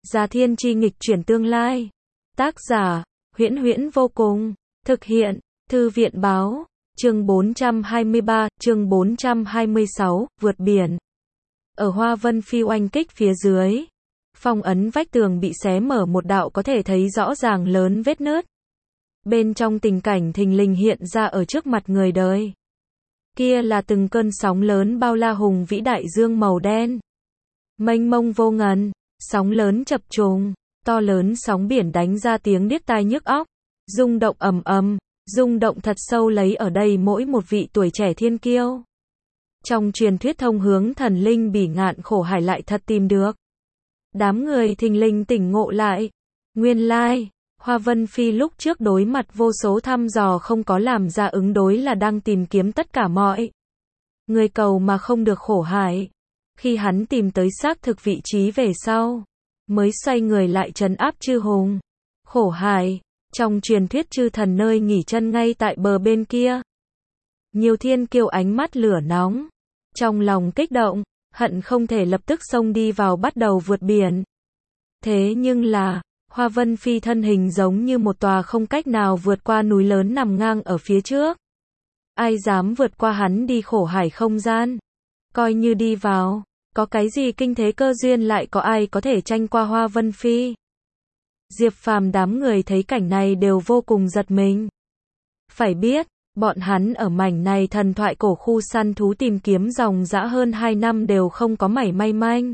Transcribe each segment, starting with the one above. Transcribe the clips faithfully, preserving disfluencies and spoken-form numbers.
Gia Thiên Chi nghịch chuyển tương lai. Tác giả, Huyễn Huyễn vô cùng. Thực hiện, Thư viện báo. Chương bốn trăm hai mươi ba, chương bốn trăm hai mươi sáu, vượt biển. Ở Hoa Vân Phi oanh kích phía dưới, phong ấn vách tường bị xé mở một đạo có thể thấy rõ ràng lớn vết nứt. Bên trong tình cảnh thình lình hiện ra ở trước mặt người đời. Kia là từng cơn sóng lớn bao la hùng vĩ đại dương màu đen. Mênh mông vô ngần, sóng lớn chập trùng, to lớn sóng biển đánh ra tiếng điếc tai nhức óc, rung động ầm ầm, rung động thật sâu lấy ở đây mỗi một vị tuổi trẻ thiên kiêu. Trong truyền thuyết thông hướng thần linh bỉ ngạn khổ hải lại thật tìm được. Đám người thình lình tỉnh ngộ lại. Nguyên lai, Hoa Vân Phi lúc trước đối mặt vô số thăm dò không có làm ra ứng đối là đang tìm kiếm tất cả mọi người cầu mà không được khổ hải. Khi hắn tìm tới xác thực vị trí về sau, mới xoay người lại trấn áp chư hùng. Khổ hải, trong truyền thuyết chư thần nơi nghỉ chân ngay tại bờ bên kia. Nhiều thiên kiêu ánh mắt lửa nóng, trong lòng kích động, hận không thể lập tức xông đi vào bắt đầu vượt biển. Thế nhưng là, Hoa Vân Phi thân hình giống như một tòa không cách nào vượt qua núi lớn nằm ngang ở phía trước. Ai dám vượt qua hắn đi khổ hải không gian? Coi như đi vào, có cái gì kinh thế cơ duyên lại có ai có thể tranh qua Hoa Vân Phi? Diệp Phàm đám người thấy cảnh này đều vô cùng giật mình. Phải biết, bọn hắn ở mảnh này thần thoại cổ khu săn thú tìm kiếm dòng dã hơn hai năm đều không có mảy may manh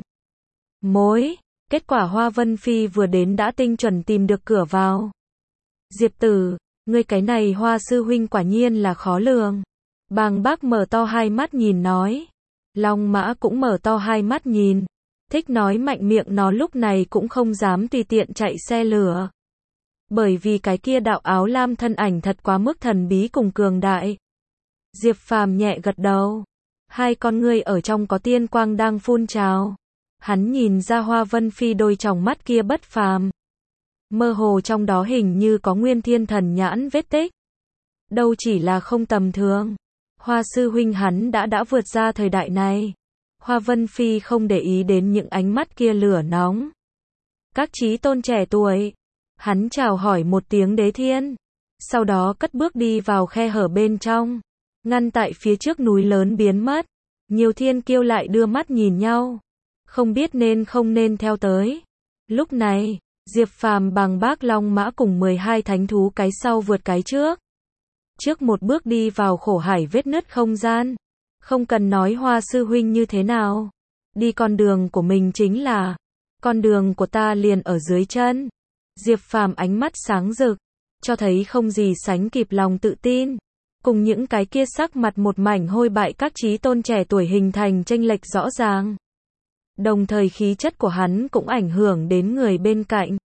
mối. Kết quả Hoa Vân Phi vừa đến đã tinh chuẩn tìm được cửa vào. Diệp tử, ngươi cái này Hoa sư huynh quả nhiên là khó lường. Bàng Bác mở to hai mắt nhìn nói. Long Mã cũng mở to hai mắt nhìn. Thích nói mạnh miệng nó lúc này cũng không dám tùy tiện chạy xe lửa. Bởi vì cái kia đạo áo lam thân ảnh thật quá mức thần bí cùng cường đại. Diệp Phàm nhẹ gật đầu. Hai con ngươi ở trong có tiên quang đang phun trào. Hắn nhìn ra Hoa Vân Phi đôi tròng mắt kia bất phàm. Mơ hồ trong đó hình như có nguyên thiên thần nhãn vết tích. Đâu chỉ là không tầm thường. Hoa sư huynh hắn đã đã vượt ra thời đại này. Hoa Vân Phi không để ý đến những ánh mắt kia lửa nóng. Các chí tôn trẻ tuổi. Hắn chào hỏi một tiếng đế thiên. Sau đó cất bước đi vào khe hở bên trong. Ngăn tại phía trước núi lớn biến mất. Nhiều thiên kiêu lại đưa mắt nhìn nhau. Không biết nên không nên theo tới. Lúc này, Diệp Phàm Bàng Bác Long Mã cùng mười hai thánh thú cái sau vượt cái trước. Trước một bước đi vào khổ hải vết nứt không gian. Không cần nói Hoa sư huynh như thế nào. Đi con đường của mình chính là. Con đường của ta liền ở dưới chân. Diệp Phàm ánh mắt sáng rực. Cho thấy không gì sánh kịp lòng tự tin. Cùng những cái kia sắc mặt một mảnh hôi bại các chí tôn trẻ tuổi hình thành chênh lệch rõ ràng. Đồng thời khí chất của hắn cũng ảnh hưởng đến người bên cạnh.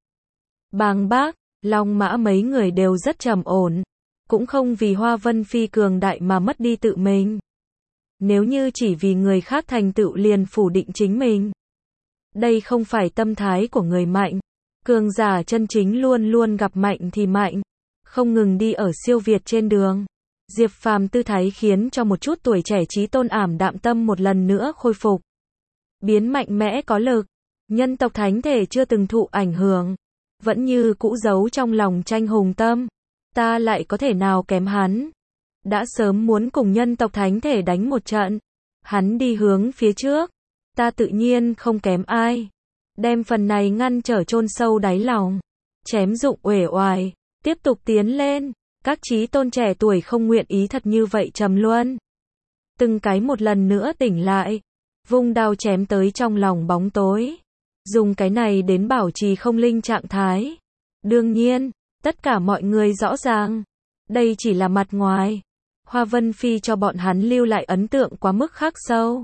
Bàng Bác, Long Mã mấy người đều rất trầm ổn. Cũng không vì Hoa Vân Phi cường đại mà mất đi tự mình. Nếu như chỉ vì người khác thành tựu liền phủ định chính mình. Đây không phải tâm thái của người mạnh. Cường giả chân chính luôn luôn gặp mạnh thì mạnh. Không ngừng đi ở siêu việt trên đường. Diệp Phàm tư thái khiến cho một chút tuổi trẻ chí tôn ảm đạm tâm một lần nữa khôi phục. Biến mạnh mẽ có lực. Nhân tộc thánh thể chưa từng thụ ảnh hưởng. Vẫn như cũ giấu trong lòng tranh hùng tâm. Ta lại có thể nào kém hắn. Đã sớm muốn cùng nhân tộc thánh thể đánh một trận. Hắn đi hướng phía trước. Ta tự nhiên không kém ai. Đem phần này ngăn trở chôn sâu đáy lòng. Chém dụng uể oải. Tiếp tục tiến lên. Các chí tôn trẻ tuổi không nguyện ý thật như vậy trầm luân. Từng cái một lần nữa tỉnh lại. Vung đao chém tới trong lòng bóng tối. Dùng cái này đến bảo trì không linh trạng thái. Đương nhiên, tất cả mọi người rõ ràng. Đây chỉ là mặt ngoài. Hoa Vân Phi cho bọn hắn lưu lại ấn tượng quá mức khắc sâu.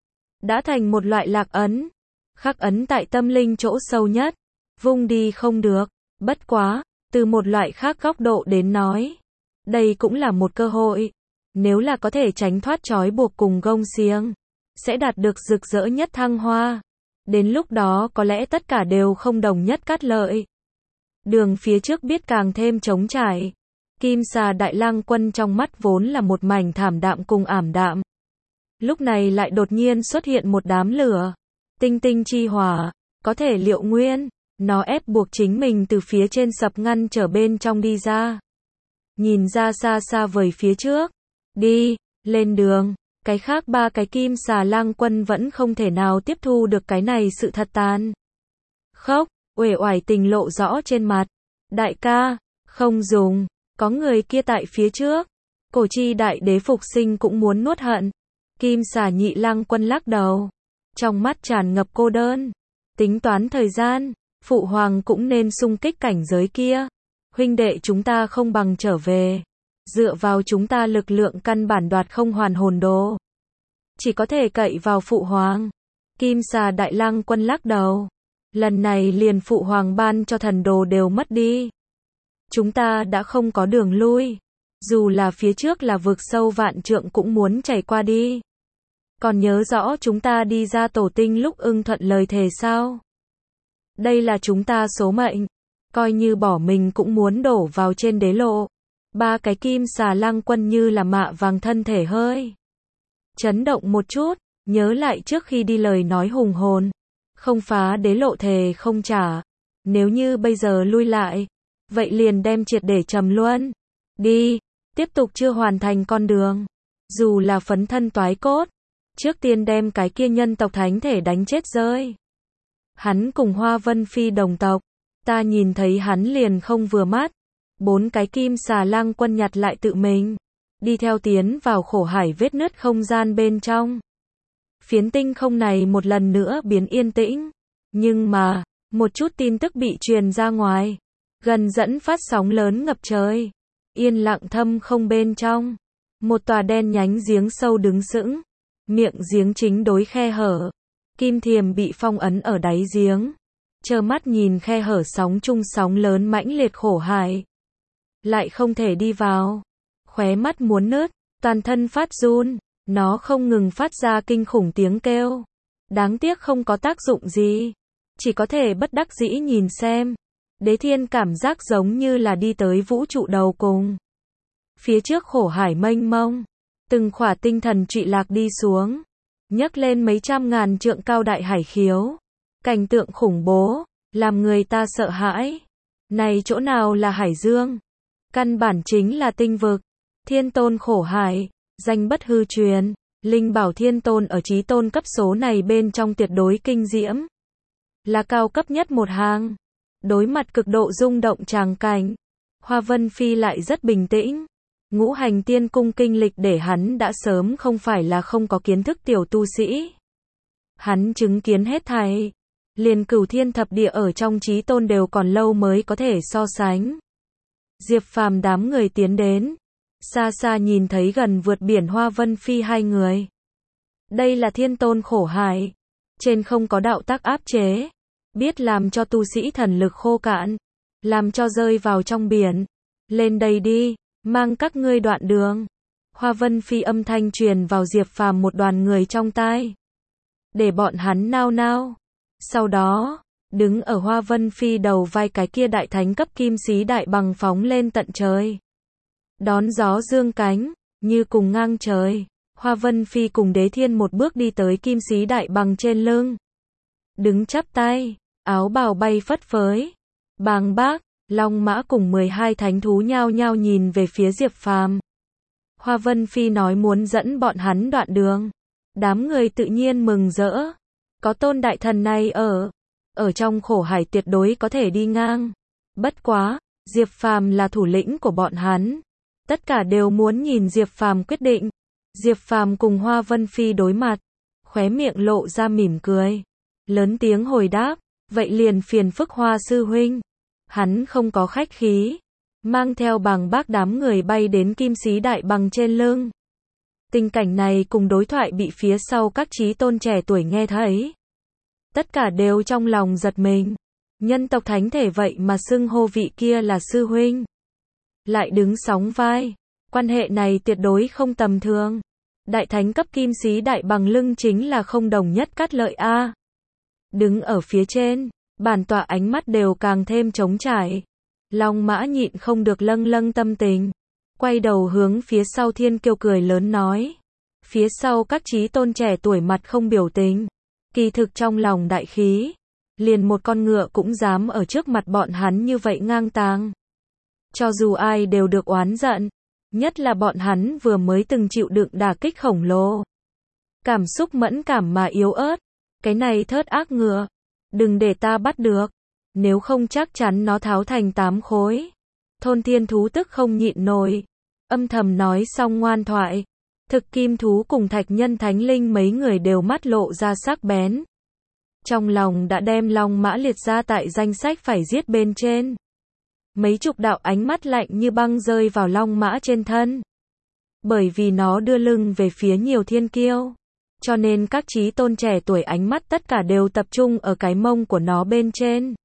Đã thành một loại lạc ấn. Khắc ấn tại tâm linh chỗ sâu nhất. Vung đi không được. Bất quá, từ một loại khác góc độ đến nói. Đây cũng là một cơ hội. Nếu là có thể tránh thoát trói buộc cùng gông xiềng. Sẽ đạt được rực rỡ nhất thăng hoa. Đến lúc đó có lẽ tất cả đều không đồng nhất cát lợi. Đường phía trước biết càng thêm trống trải. Kim xà đại lang quân trong mắt vốn là một mảnh thảm đạm cùng ảm đạm. Lúc này lại đột nhiên xuất hiện một đám lửa. Tinh tinh chi hỏa, có thể liệu nguyên. Nó ép buộc chính mình từ phía trên sập ngăn trở bên trong đi ra. Nhìn ra xa xa vời phía trước. Đi, lên đường. Cái khác ba cái kim xà lang quân vẫn không thể nào tiếp thu được cái này sự thật tàn khốc, uể oải tình lộ rõ trên mặt. Đại ca, không dùng, có người kia tại phía trước. Cổ chi đại đế phục sinh cũng muốn nuốt hận. Kim xà nhị lang quân lắc đầu. Trong mắt tràn ngập cô đơn. Tính toán thời gian, phụ hoàng cũng nên xung kích cảnh giới kia. Huynh đệ chúng ta không bằng trở về. Dựa vào chúng ta lực lượng căn bản đoạt không hoàn hồn đồ. Chỉ có thể cậy vào phụ hoàng. Kim xà đại lang quân lắc đầu. Lần này liền phụ hoàng ban cho thần đồ đều mất đi. Chúng ta đã không có đường lui. Dù là phía trước là vực sâu vạn trượng cũng muốn chảy qua đi. Còn nhớ rõ chúng ta đi ra tổ tinh lúc ưng thuận lời thề sao? Đây là chúng ta số mệnh. Coi như bỏ mình cũng muốn đổ vào trên đế lộ. Ba cái kim xà lang quân như là mạ vàng thân thể hơi chấn động một chút, nhớ lại trước khi đi lời nói hùng hồn. Không phá đế lộ thề không trả. Nếu như bây giờ lui lại, vậy liền đem triệt để trầm luân. Đi, tiếp tục chưa hoàn thành con đường. Dù là phấn thân toái cốt, trước tiên đem cái kia nhân tộc thánh thể đánh chết rơi. Hắn cùng Hoa Vân Phi đồng tộc, ta nhìn thấy hắn liền không vừa mắt. Bốn cái kim xà lang quân nhặt lại tự mình, đi theo tiến vào khổ hải vết nứt không gian bên trong. Phiến tinh không này một lần nữa biến yên tĩnh, nhưng mà, một chút tin tức bị truyền ra ngoài, gần dẫn phát sóng lớn ngập trời. Yên lặng thâm không bên trong, một tòa đen nhánh giếng sâu đứng sững, miệng giếng chính đối khe hở, kim thiềm bị phong ấn ở đáy giếng, trơ mắt nhìn khe hở sóng chung sóng lớn mãnh liệt khổ hải, lại không thể đi vào, khóe mắt muốn nứt, toàn thân phát run, nó không ngừng phát ra kinh khủng tiếng kêu, đáng tiếc không có tác dụng gì, chỉ có thể bất đắc dĩ nhìn xem. Đế Thiên cảm giác giống như là đi tới vũ trụ đầu cùng. Phía trước khổ hải mênh mông, từng khỏa tinh thần trụy lạc đi xuống, nhấc lên mấy trăm ngàn trượng cao đại hải khiếu. Cảnh tượng khủng bố, làm người ta sợ hãi. Này chỗ nào là hải dương? Căn bản chính là tinh vực. Thiên tôn khổ hải, danh bất hư truyền, linh bảo thiên tôn ở chí tôn cấp số này bên trong tuyệt đối kinh diễm. Là cao cấp nhất một hàng. Đối mặt cực độ rung động tràng cảnh, Hoa Vân Phi lại rất bình tĩnh. Ngũ hành tiên cung kinh lịch để hắn đã sớm không phải là không có kiến thức tiểu tu sĩ. Hắn chứng kiến hết thảy, liền cửu thiên thập địa ở trong chí tôn đều còn lâu mới có thể so sánh. Diệp Phàm đám người tiến đến, xa xa nhìn thấy gần vượt biển Hoa Vân Phi hai người. Đây là thiên tôn khổ hải, trên không có đạo tắc áp chế. Biết làm cho tu sĩ thần lực khô cạn, làm cho rơi vào trong biển. Lên đây đi, mang các ngươi đoạn đường. Hoa Vân Phi âm thanh truyền vào Diệp Phàm một đoàn người trong tai, để bọn hắn nao nao. Sau đó, đứng ở Hoa Vân Phi đầu vai cái kia đại thánh cấp kim sĩ đại bằng phóng lên tận trời. Đón gió dương cánh, như cùng ngang trời. Hoa Vân Phi cùng Đế Thiên một bước đi tới kim sĩ đại bằng trên lưng. Đứng chắp tay. Áo bào bay phất phới. Bàng bác, Long Mã cùng mười hai thánh thú nhao nhao nhìn về phía Diệp Phàm. Hoa Vân Phi nói muốn dẫn bọn hắn đoạn đường. Đám người tự nhiên mừng rỡ. Có tôn đại thần này ở. Ở trong khổ hải tuyệt đối có thể đi ngang. Bất quá, Diệp Phàm là thủ lĩnh của bọn hắn. Tất cả đều muốn nhìn Diệp Phàm quyết định. Diệp Phàm cùng Hoa Vân Phi đối mặt. Khóe miệng lộ ra mỉm cười. Lớn tiếng hồi đáp. Vậy liền phiền phức Hoa sư huynh. Hắn không có khách khí, mang theo Bàng Bác đám người bay đến kim sĩ đại bằng trên lưng. Tình cảnh này cùng đối thoại bị phía sau các chí tôn trẻ tuổi nghe thấy. Tất cả đều trong lòng giật mình. Nhân tộc thánh thể vậy mà xưng hô vị kia là sư huynh. Lại đứng sóng vai. Quan hệ này tuyệt đối không tầm thường. Đại thánh cấp kim sĩ đại bằng lưng chính là không đồng nhất cát lợi a. Đứng ở phía trên, bản tọa ánh mắt đều càng thêm trống trải. Long Mã nhịn không được lâng lâng tâm tình. Quay đầu hướng phía sau Thiên Kiêu cười lớn nói. Phía sau các chí tôn trẻ tuổi mặt không biểu tình. Kỳ thực trong lòng đại khí. liền một con ngựa cũng dám ở trước mặt bọn hắn như vậy ngang tàng. Cho dù ai đều được oán giận, nhất là bọn hắn vừa mới từng chịu đựng đả kích khổng lồ. Cảm xúc mẫn cảm mà yếu ớt, cái này thớt ác ngựa, đừng để ta bắt được, nếu không chắc chắn nó tháo thành tám khối. Thôn thiên thú tức không nhịn nổi, âm thầm nói xong ngoan thoại. Thực kim thú cùng thạch nhân thánh linh mấy người đều mắt lộ ra sắc bén. Trong lòng đã đem Long Mã liệt ra tại danh sách phải giết bên trên. Mấy chục đạo ánh mắt lạnh như băng rơi vào Long Mã trên thân. Bởi vì nó đưa lưng về phía nhiều thiên kiêu, cho nên các chí tôn trẻ tuổi ánh mắt tất cả đều tập trung ở cái mông của nó bên trên.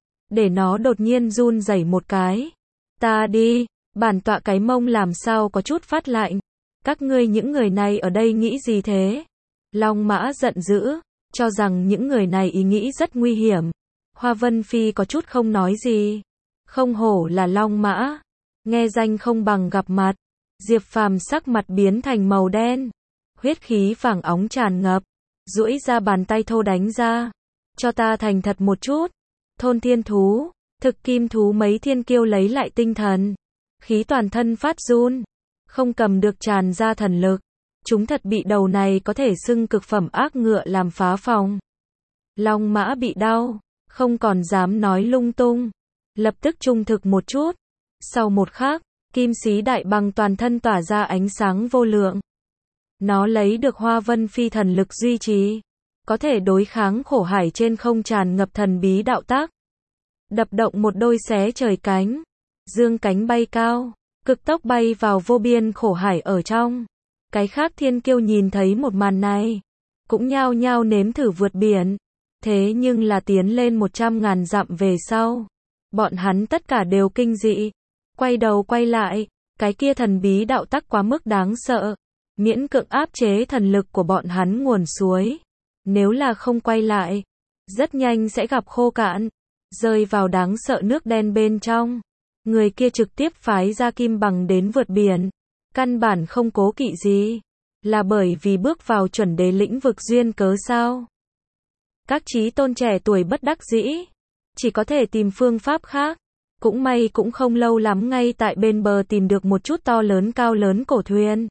Để nó đột nhiên run rẩy một cái. Ta đi, bản tọa cái mông làm sao có chút phát lạnh. Các ngươi những người này ở đây nghĩ gì thế? Long Mã giận dữ, cho rằng những người này ý nghĩ rất nguy hiểm. Hoa Vân Phi có chút không nói gì. Không hổ là Long Mã, nghe danh không bằng gặp mặt. Diệp Phàm sắc mặt biến thành màu đen, huyết khí vàng óng tràn ngập, duỗi ra bàn tay thô đánh ra. Cho ta thành thật một chút. Thôn thiên thú, thực kim thú mấy thiên kiêu lấy lại tinh thần, khí toàn thân phát run, không cầm được tràn ra thần lực. Chúng thật bị đầu này có thể xưng cực phẩm ác ngựa làm phá phòng. Long Mã bị đau, không còn dám nói lung tung, lập tức trung thực một chút. Sau một khắc, kim sĩ đại bằng toàn thân tỏa ra ánh sáng vô lượng. Nó lấy được Hoa Vân Phi thần lực duy trì, có thể đối kháng khổ hải trên không tràn ngập thần bí đạo tác. Đập động một đôi xé trời cánh, dương cánh bay cao, cực tốc bay vào vô biên khổ hải ở trong. Cái khác thiên kiêu nhìn thấy một màn này, cũng nhao nhao nếm thử vượt biển. Thế nhưng là tiến lên một trăm ngàn dặm về sau, bọn hắn tất cả đều kinh dị, quay đầu quay lại, cái kia thần bí đạo tắc quá mức đáng sợ, miễn cưỡng áp chế thần lực của bọn hắn nguồn suối. Nếu là không quay lại, rất nhanh sẽ gặp khô cạn, rơi vào đáng sợ nước đen bên trong. Người kia trực tiếp phái ra kim bằng đến vượt biển, căn bản không cố kỵ gì, là bởi vì bước vào chuẩn đế lĩnh vực duyên cớ sao? Các chí tôn trẻ tuổi bất đắc dĩ, chỉ có thể tìm phương pháp khác. Cũng may cũng không lâu lắm ngay tại bên bờ tìm được một chút to lớn cao lớn cổ thuyền.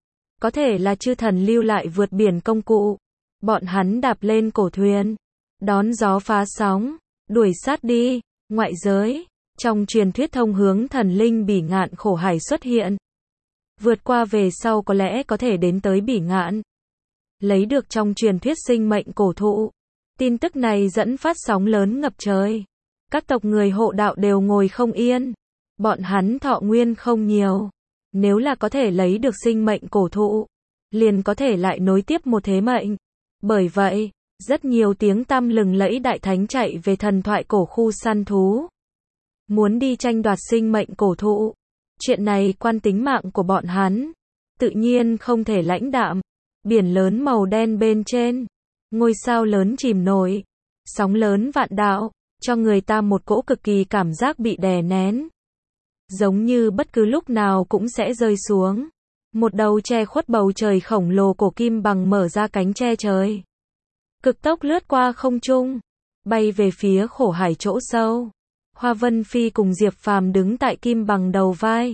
Có thể là chư thần lưu lại vượt biển công cụ. Bọn hắn đạp lên cổ thuyền, đón gió phá sóng, đuổi sát đi. Ngoại giới, trong truyền thuyết thông hướng thần linh Bỉ Ngạn khổ hải xuất hiện. Vượt qua về sau có lẽ có thể đến tới Bỉ Ngạn. Lấy được trong truyền thuyết sinh mệnh cổ thụ. Tin tức này dẫn phát sóng lớn ngập trời. Các tộc người hộ đạo đều ngồi không yên. Bọn hắn thọ nguyên không nhiều. Nếu là có thể lấy được sinh mệnh cổ thụ, liền có thể lại nối tiếp một thế mệnh. Bởi vậy, rất nhiều tiếng tăm lừng lẫy đại thánh chạy về thần thoại cổ khu săn thú. Muốn đi tranh đoạt sinh mệnh cổ thụ. Chuyện này quan tính mạng của bọn hắn. Tự nhiên không thể lãnh đạm. Biển lớn màu đen bên trên. Ngôi sao lớn chìm nổi. Sóng lớn vạn đạo. Cho người ta một cỗ cực kỳ cảm giác bị đè nén. Giống như bất cứ lúc nào cũng sẽ rơi xuống. Một đầu che khuất bầu trời khổng lồ cổ kim bằng mở ra cánh che trời. Cực tốc lướt qua không trung. Bay về phía khổ hải chỗ sâu. Hoa Vân Phi cùng Diệp Phàm đứng tại kim bằng đầu vai.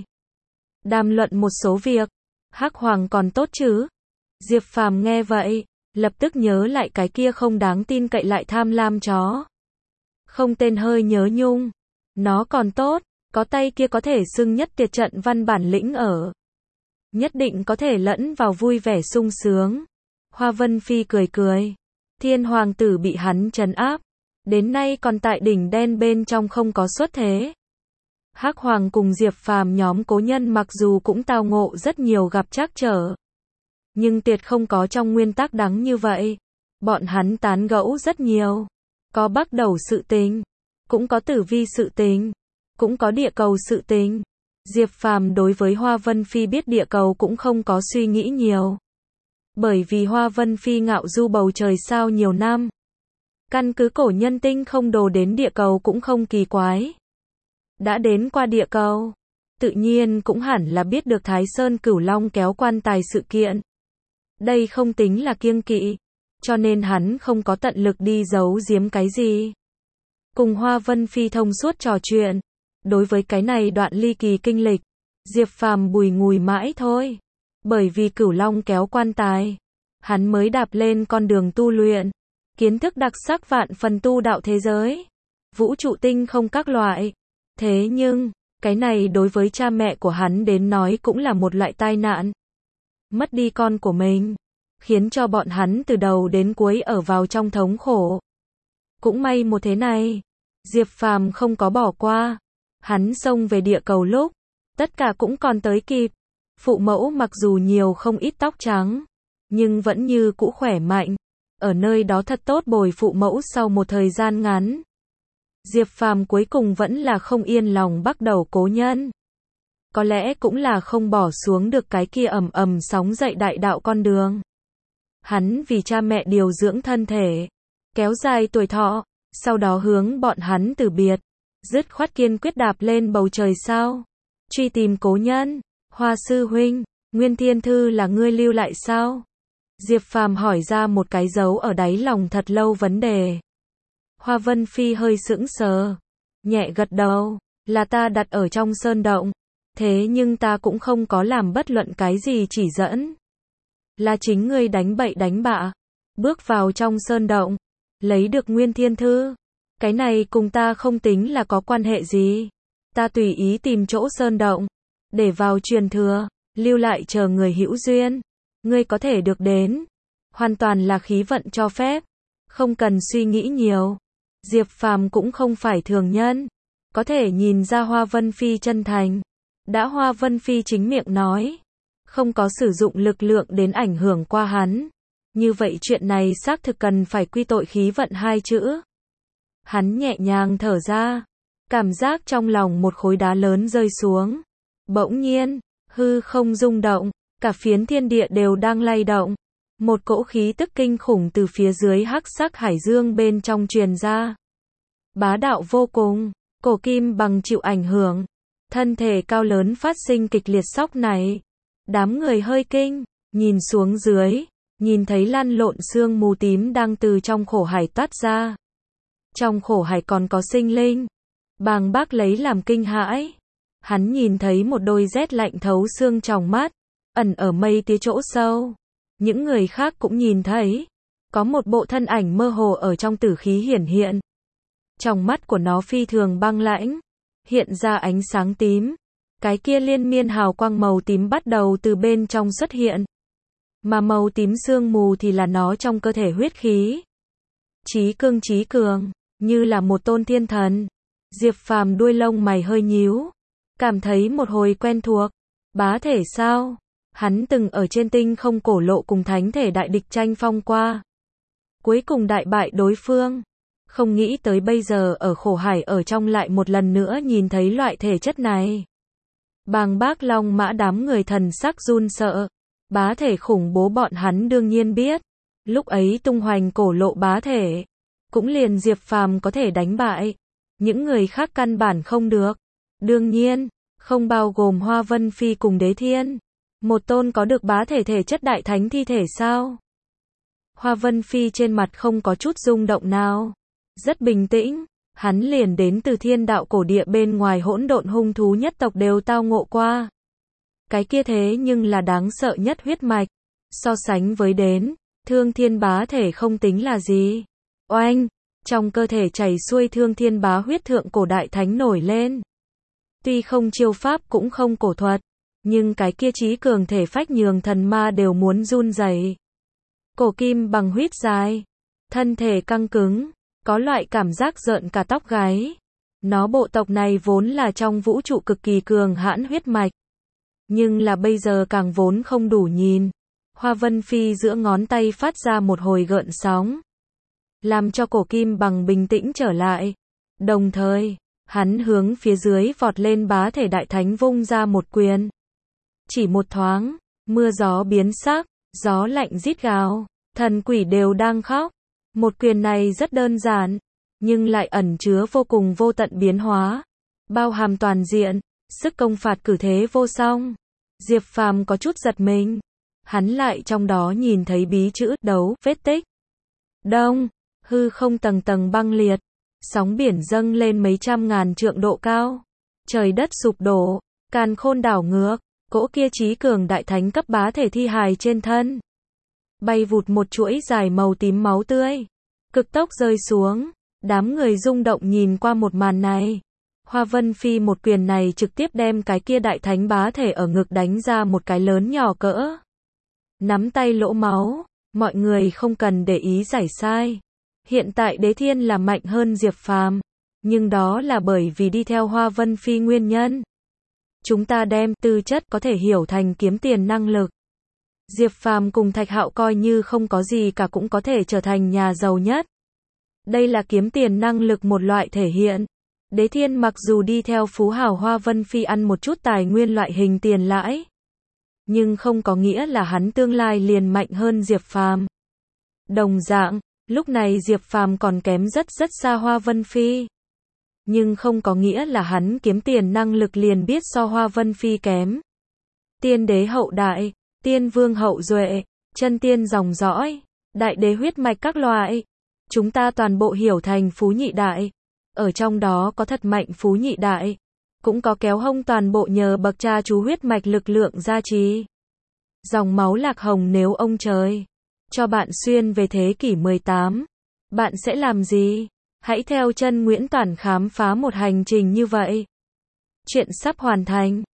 Đàm luận một số việc. Hắc Hoàng còn tốt chứ? Diệp Phàm nghe vậy, lập tức nhớ lại cái kia không đáng tin cậy lại tham lam chó. Không tên hơi nhớ nhung. Nó còn tốt, có tay kia có thể xưng nhất tiệt trận văn bản lĩnh ở. Nhất định có thể lẫn vào vui vẻ sung sướng. Hoa Vân Phi cười cười. Thiên hoàng tử bị hắn trấn áp. Đến nay còn tại đỉnh đen bên trong không có xuất thế. Hắc Hoàng cùng Diệp Phàm nhóm cố nhân mặc dù cũng tao ngộ rất nhiều gặp trắc trở. Nhưng tuyệt không có trong nguyên tắc đắng như vậy. Bọn hắn tán gẫu rất nhiều. Có bắt đầu sự tình, cũng có tử vi sự tình, cũng có địa cầu sự tình. Diệp Phàm đối với Hoa Vân Phi biết địa cầu cũng không có suy nghĩ nhiều. Bởi vì Hoa Vân Phi ngạo du bầu trời sao nhiều năm. Căn cứ cổ nhân tinh không đồ đến địa cầu cũng không kỳ quái. Đã đến qua địa cầu, tự nhiên cũng hẳn là biết được Thái Sơn Cửu Long kéo quan tài sự kiện. Đây không tính là kiêng kỵ. cho nên hắn không có tận lực đi giấu giếm cái gì. Cùng Hoa Vân Phi thông suốt trò chuyện, đối với cái này đoạn ly kỳ kinh lịch, Diệp Phàm bùi ngùi mãi thôi. Bởi vì Cửu Long kéo quan tài, hắn mới đạp lên con đường tu luyện, kiến thức đặc sắc vạn phần tu đạo thế giới, vũ trụ tinh không các loại. Thế nhưng, cái này đối với cha mẹ của hắn đến nói cũng là một loại tai nạn. Mất đi con của mình, khiến cho bọn hắn từ đầu đến cuối ở vào trong thống khổ. Cũng may một thế này, Diệp Phàm không có bỏ qua. Hắn xông về địa cầu lúc, tất cả cũng còn tới kịp. Phụ mẫu mặc dù nhiều không ít tóc trắng, nhưng vẫn như cũ khỏe mạnh. Ở nơi đó thật tốt bồi phụ mẫu sau một thời gian ngắn. Diệp Phàm cuối cùng vẫn là không yên lòng bắt đầu cố nhân. Có lẽ cũng là không bỏ xuống được cái kia ầm ầm sóng dậy đại đạo con đường. Hắn vì cha mẹ điều dưỡng thân thể, kéo dài tuổi thọ, sau đó hướng bọn hắn từ biệt, dứt khoát kiên quyết đạp lên bầu trời sao. Truy tìm cố nhân. Hoa sư huynh, Nguyên Thiên Thư là ngươi lưu lại sao? Diệp Phàm hỏi ra một cái dấu ở đáy lòng thật lâu vấn đề. Hoa Vân Phi hơi sững sờ, nhẹ gật đầu, là ta đặt ở trong sơn động, thế nhưng ta cũng không có làm bất luận cái gì chỉ dẫn. Là chính ngươi đánh bậy đánh bạ, bước vào trong sơn động, lấy được Nguyên Thiên Thư. Cái này cùng ta không tính là có quan hệ gì. Ta tùy ý tìm chỗ sơn động, để vào truyền thừa, lưu lại chờ người hữu duyên. Ngươi có thể được đến, hoàn toàn là khí vận cho phép, không cần suy nghĩ nhiều. Diệp Phàm cũng không phải thường nhân, có thể nhìn ra Hoa Vân Phi chân thành. Đã Hoa Vân Phi chính miệng nói, không có sử dụng lực lượng đến ảnh hưởng qua hắn, như vậy chuyện này xác thực cần phải quy tội khí vận hai chữ. Hắn nhẹ nhàng thở ra, cảm giác trong lòng một khối đá lớn rơi xuống. Bỗng nhiên, hư không rung động, cả phiến thiên địa đều đang lay động. Một cỗ khí tức kinh khủng từ phía dưới hắc sắc hải dương bên trong truyền ra. Bá đạo vô cùng, Cổ Kim Bằng chịu ảnh hưởng, thân thể cao lớn phát sinh kịch liệt sóc này. Đám người hơi kinh, nhìn xuống dưới, nhìn thấy lăn lộn sương mù tím đang từ trong khổ hải toát ra. Trong khổ hải còn có sinh linh. Bàng Bác lấy làm kinh hãi. Hắn nhìn thấy một đôi rét lạnh thấu xương tròng mắt, ẩn ở mây tía chỗ sâu. Những người khác cũng nhìn thấy, có một bộ thân ảnh mơ hồ ở trong tử khí hiển hiện. Trong mắt của nó phi thường băng lãnh, hiện ra ánh sáng tím. Cái kia liên miên hào quang màu tím bắt đầu từ bên trong xuất hiện. Mà màu tím sương mù thì là nó trong cơ thể huyết khí. Chí cương chí cường, như là một tôn thiên thần. Diệp Phàm đuôi lông mày hơi nhíu, cảm thấy một hồi quen thuộc. Bá thể sao? Hắn từng ở trên tinh không cổ lộ cùng thánh thể đại địch tranh phong qua. Cuối cùng đại bại đối phương. Không nghĩ tới bây giờ ở khổ hải ở trong lại một lần nữa nhìn thấy loại thể chất này. Bàng Bác Long Mã đám người thần sắc run sợ. Bá thể khủng bố bọn hắn đương nhiên biết. Lúc ấy tung hoành cổ lộ bá thể, cũng liền Diệp Phàm có thể đánh bại. Những người khác căn bản không được. Đương nhiên, không bao gồm Hoa Vân Phi cùng Đế Thiên. Một tôn có được bá thể thể chất đại thánh thi thể sao? Hoa Vân Phi trên mặt không có chút rung động nào. Rất bình tĩnh, hắn liền đến từ thiên đạo cổ địa bên ngoài hỗn độn hung thú nhất tộc đều tao ngộ qua. Cái kia thế nhưng là đáng sợ nhất huyết mạch. So sánh với đến, thương thiên bá thể không tính là gì. Oanh, trong cơ thể chảy xuôi thương thiên bá huyết thượng cổ đại thánh nổi lên. Tuy không chiêu pháp cũng không cổ thuật, nhưng cái kia trí cường thể phách nhường thần ma đều muốn run rẩy. Cổ Kim Bằng huyết dài, thân thể căng cứng, có loại cảm giác rợn cả tóc gáy. Nó bộ tộc này vốn là trong vũ trụ cực kỳ cường hãn huyết mạch, nhưng là bây giờ càng vốn không đủ nhìn. Hoa Vân Phi giữa ngón tay phát ra một hồi gợn sóng, làm cho Cổ Kim Bằng bình tĩnh trở lại. Đồng thời, hắn hướng phía dưới vọt lên bá thể đại thánh vung ra một quyền. Chỉ một thoáng, mưa gió biến sắc, gió lạnh rít gào, thần quỷ đều đang khóc. Một quyền này rất đơn giản, nhưng lại ẩn chứa vô cùng vô tận biến hóa, bao hàm toàn diện, sức công phạt cử thế vô song. Diệp Phàm có chút giật mình, hắn lại trong đó nhìn thấy bí chữ đấu vết tích, Đông, hư không tầng tầng băng liệt, sóng biển dâng lên mấy trăm ngàn trượng độ cao. Trời đất sụp đổ, càn khôn đảo ngược, cỗ kia chí cường đại thánh cấp bá thể thi hài trên thân. Bay vụt một chuỗi dài màu tím máu tươi, cực tốc rơi xuống, đám người rung động nhìn qua một màn này. Hoa Vân Phi một quyền này trực tiếp đem cái kia đại thánh bá thể ở ngực đánh ra một cái lớn nhỏ cỡ nắm tay lỗ máu, mọi người không cần để ý giải sai. Hiện tại Đế Thiên là mạnh hơn Diệp Phàm, nhưng đó là bởi vì đi theo Hoa Vân Phi nguyên nhân. Chúng ta đem tư chất có thể hiểu thành kiếm tiền năng lực. Diệp Phàm cùng Thạch Hạo coi như không có gì cả cũng có thể trở thành nhà giàu nhất. Đây là kiếm tiền năng lực một loại thể hiện. Đế Thiên mặc dù đi theo phú hào Hoa Vân Phi ăn một chút tài nguyên loại hình tiền lãi, nhưng không có nghĩa là hắn tương lai liền mạnh hơn Diệp Phàm. Đồng dạng, lúc này Diệp Phàm còn kém rất rất xa Hoa Vân Phi. Nhưng không có nghĩa là hắn kiếm tiền năng lực liền biết so Hoa Vân Phi kém. Tiên đế hậu đại, tiên vương hậu duệ, chân tiên dòng dõi, đại đế huyết mạch các loại. Chúng ta toàn bộ hiểu thành phú nhị đại. Ở trong đó có thật mạnh phú nhị đại, cũng có kéo hông toàn bộ nhờ bậc cha chú huyết mạch lực lượng gia trì. Dòng máu Lạc Hồng nếu ông trời cho bạn xuyên về thế kỷ mười tám, bạn sẽ làm gì? Hãy theo chân Nguyễn Toản khám phá một hành trình như vậy. Chuyện sắp hoàn thành.